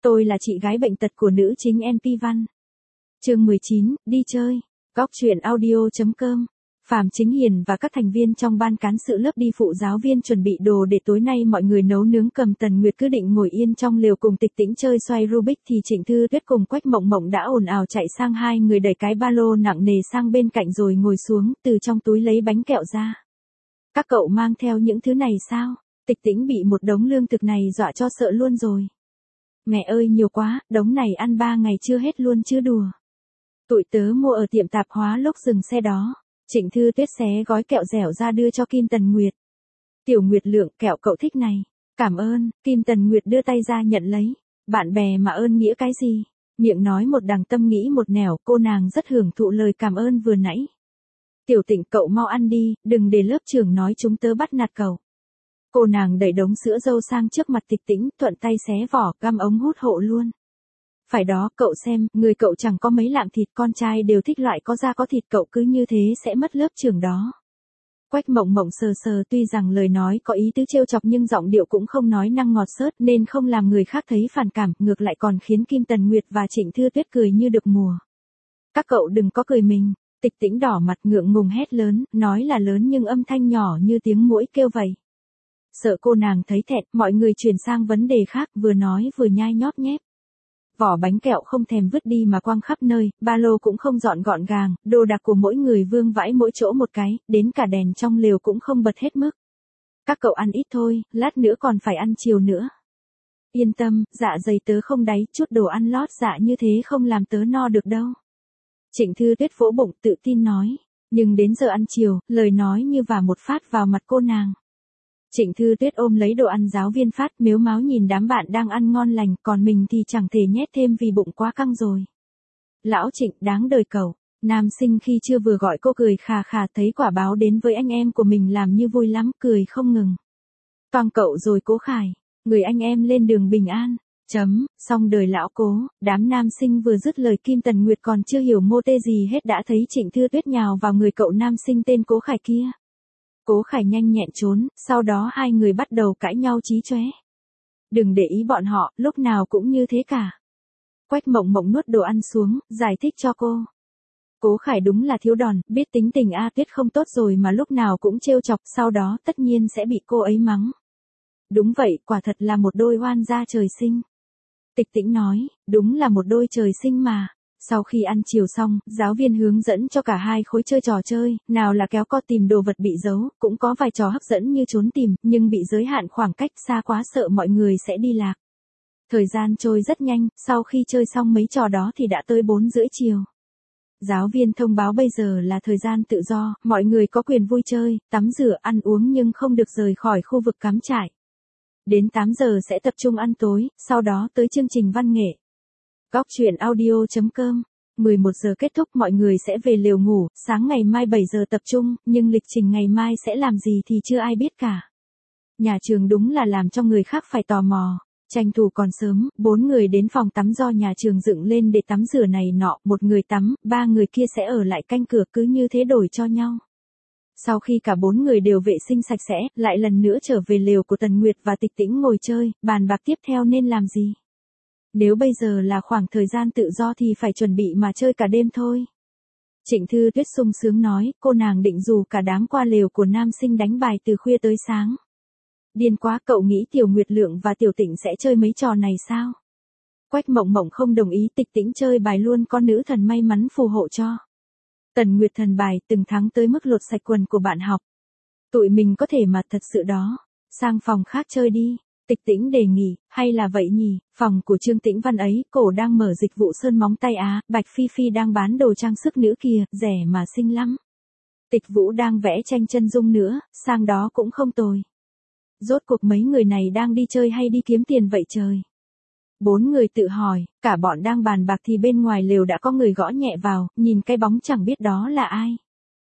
Tôi là chị gái bệnh tật của nữ chính NP Văn. Chương 19, đi chơi. Góc truyện audio.com. Phạm Chính Hiền và các thành viên trong ban cán sự lớp đi phụ giáo viên chuẩn bị đồ để tối nay mọi người nấu nướng. Cầm Tần Nguyệt cứ định ngồi yên trong lều cùng Tịch Tĩnh chơi xoay Rubik thì Trịnh Thư Tuyết cùng Quách Mộng Mộng đã ồn ào chạy sang, hai người đẩy cái ba lô nặng nề sang bên cạnh rồi ngồi xuống, từ trong túi lấy bánh kẹo ra. Các cậu mang theo những thứ này sao? Tịch Tĩnh bị một đống lương thực này dọa cho sợ luôn rồi. Mẹ ơi, nhiều quá, đống này ăn 3 ngày chưa hết luôn chứ đùa. Tụi tớ mua ở tiệm tạp hóa lúc dừng xe đó. Trịnh Thư Tuyết xé gói kẹo dẻo ra đưa cho Kim Tần Nguyệt. Tiểu Nguyệt Lượng, kẹo cậu thích này. Cảm ơn. Kim Tần Nguyệt đưa tay ra nhận lấy. Bạn bè mà ơn nghĩa cái gì? Miệng nói một đằng tâm nghĩ một nẻo, cô nàng rất hưởng thụ lời cảm ơn vừa nãy. Tiểu Tịnh, cậu mau ăn đi, đừng để lớp trưởng nói chúng tớ bắt nạt cậu. Cô nàng đẩy đống sữa dâu sang trước mặt Tịch Tĩnh, thuận tay xé vỏ, găm ống hút hộ luôn. Phải đó, cậu xem, người cậu chẳng có mấy lạng thịt, con trai đều thích loại có da có thịt, cậu cứ như thế sẽ mất lớp trưởng đó. Quách Mộng Mộng sờ sờ, tuy rằng lời nói có ý tứ trêu chọc nhưng giọng điệu cũng không nói năng ngọt xớt nên không làm người khác thấy phản cảm, ngược lại còn khiến Kim Tần Nguyệt và Trịnh Thư Tuyết cười như được mùa. Các cậu đừng có cười mình. Tịch Tĩnh đỏ mặt ngượng ngùng hét lớn, nói là lớn nhưng âm thanh nhỏ như tiếng muỗi kêu vậy. Sợ cô nàng thấy thẹn, mọi người chuyển sang vấn đề khác, vừa nói vừa nhai nhóp nhép. Vỏ bánh kẹo không thèm vứt đi mà quăng khắp nơi, ba lô cũng không dọn gọn gàng, đồ đạc của mỗi người vương vãi mỗi chỗ một cái, đến cả đèn trong lều cũng không bật hết mức. Các cậu ăn ít thôi, lát nữa còn phải ăn chiều nữa. Yên tâm, dạ dày tớ không đáy, chút đồ ăn lót dạ như thế không làm tớ no được đâu. Trịnh Thư Tuyết vỗ bụng tự tin nói, nhưng đến giờ ăn chiều, lời nói như vả một phát vào mặt cô nàng. Trịnh Thư Tuyết ôm lấy đồ ăn giáo viên phát, mếu máo nhìn đám bạn đang ăn ngon lành, còn mình thì chẳng thể nhét thêm vì bụng quá căng rồi. Lão Trịnh, đáng đời cậu. Nam sinh khi chưa vừa gọi cô cười khà khà, thấy quả báo đến với anh em của mình làm như vui lắm, cười không ngừng. Toang cậu rồi Cố Khải, người anh em lên đường bình an. Xong đời lão Cố. Đám nam sinh vừa dứt lời, Kim Tần Nguyệt còn chưa hiểu mô tê gì hết đã thấy Trịnh Thư Tuyết nhào vào người cậu nam sinh tên Cố Khải kia. Cố Khải nhanh nhẹn trốn, sau đó hai người bắt đầu cãi nhau chí chóe. Đừng để ý bọn họ, lúc nào cũng như thế cả. Quách Mộng Mộng nuốt đồ ăn xuống, giải thích cho cô. Cố Khải đúng là thiếu đòn, biết tính tình A Tuyết không tốt rồi mà lúc nào cũng trêu chọc, sau đó tất nhiên sẽ bị cô ấy mắng. Đúng vậy, quả thật là một đôi oan gia trời sinh. Tịch Tĩnh nói, đúng là một đôi trời sinh mà. Sau khi ăn chiều xong, giáo viên hướng dẫn cho cả hai khối chơi trò chơi, nào là kéo co tìm đồ vật bị giấu, cũng có vài trò hấp dẫn như trốn tìm, nhưng bị giới hạn khoảng cách xa quá sợ mọi người sẽ đi lạc. Thời gian trôi rất nhanh, sau khi chơi xong mấy trò đó thì đã tới 4:30 chiều. Giáo viên thông báo bây giờ là thời gian tự do, mọi người có quyền vui chơi, tắm rửa, ăn uống nhưng không được rời khỏi khu vực cắm trại. Đến 8 giờ sẽ tập trung ăn tối, sau đó tới chương trình văn nghệ. Góc truyện audio.com. 11 giờ kết thúc, mọi người sẽ về lều ngủ, sáng ngày mai 7 giờ tập trung, nhưng lịch trình ngày mai sẽ làm gì thì chưa ai biết cả. Nhà trường đúng là làm cho người khác phải tò mò. Tranh thủ còn sớm, 4 người đến phòng tắm do nhà trường dựng lên để tắm rửa này nọ, một người tắm, 3 người kia sẽ ở lại canh cửa, cứ như thế đổi cho nhau. Sau khi cả 4 người đều vệ sinh sạch sẽ, lại lần nữa trở về lều của Tần Nguyệt và Tịch Tĩnh ngồi chơi, bàn bạc tiếp theo nên làm gì. Nếu bây giờ là khoảng thời gian tự do thì phải chuẩn bị mà chơi cả đêm thôi. Trịnh Thư Tuyết sung sướng nói, cô nàng định rủ cả đám qua lều của nam sinh đánh bài từ khuya tới sáng. Điên quá, cậu nghĩ Tiểu Nguyệt Lượng và Tiểu Tịnh sẽ chơi mấy trò này sao? Quách Mộng Mộng không đồng ý, Tịch Tĩnh chơi bài luôn, con nữ thần may mắn phù hộ cho. Tần Nguyệt thần bài, từng thắng tới mức lột sạch quần của bạn học. Tụi mình có thể mà thật sự đó. Sang phòng khác chơi đi. Tịch Tĩnh đề nghị, hay là vậy nhỉ, phòng của Trương Tĩnh Văn ấy, cổ đang mở dịch vụ sơn móng tay á, Bạch Phi Phi đang bán đồ trang sức nữ kìa, rẻ mà xinh lắm. Tịch Vũ đang vẽ tranh chân dung nữa, sang đó cũng không tồi. Rốt cuộc mấy người này đang đi chơi hay đi kiếm tiền vậy trời? 4 người tự hỏi, cả bọn đang bàn bạc thì bên ngoài lều đã có người gõ nhẹ vào, nhìn cái bóng chẳng biết đó là ai.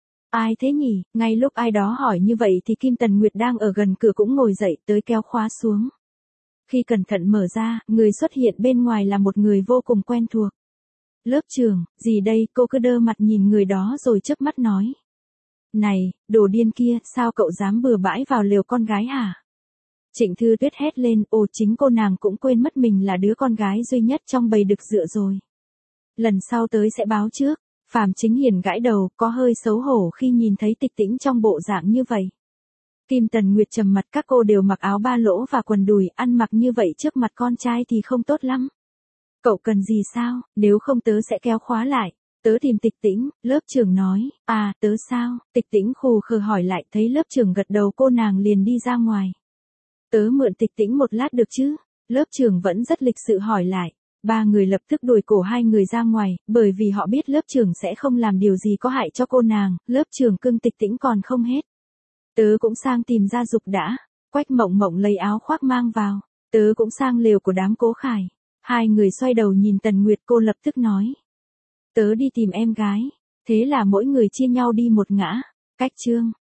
Ai thế nhỉ? Ngay lúc ai đó hỏi như vậy thì Kim Tần Nguyệt đang ở gần cửa cũng ngồi dậy tới kéo khóa xuống. Khi cẩn thận mở ra, người xuất hiện bên ngoài là một người vô cùng quen thuộc. Lớp trưởng, gì đây? Cô cứ đơ mặt nhìn người đó rồi chớp mắt nói. Này, đồ điên kia, sao cậu dám bừa bãi vào lều con gái hả? Trịnh Thư Tuyết hét lên, ồ chính cô nàng cũng quên mất mình là đứa con gái duy nhất trong bầy đực dựa rồi. Lần sau tới sẽ báo trước. Phạm Chính Hiền gãi đầu, có hơi xấu hổ khi nhìn thấy Tịch Tĩnh trong bộ dạng như vậy. Kim Tần Nguyệt trầm mặt, các cô đều mặc áo ba lỗ và quần đùi, ăn mặc như vậy trước mặt con trai thì không tốt lắm. Cậu cần gì sao, nếu không tớ sẽ kéo khóa lại. Tớ tìm Tịch Tĩnh, lớp trưởng nói, à tớ sao, Tịch Tĩnh khù khờ hỏi lại, thấy lớp trưởng gật đầu cô nàng liền đi ra ngoài. Tớ mượn Tịch Tĩnh một lát được chứ, lớp trưởng vẫn rất lịch sự hỏi lại. Ba người lập tức đuổi cổ hai người ra ngoài, bởi vì họ biết lớp trưởng sẽ không làm điều gì có hại cho cô nàng, lớp trưởng cưng Tịch Tĩnh còn không hết. Tớ cũng sang tìm Gia Dục đã, Quách Mộng Mộng lấy áo khoác mang vào, tớ cũng sang lều của đám Cố Khải. Hai người xoay đầu nhìn Tần Nguyệt, cô lập tức nói. Tớ đi tìm em gái, thế là mỗi người chia nhau đi một ngã, cách chương.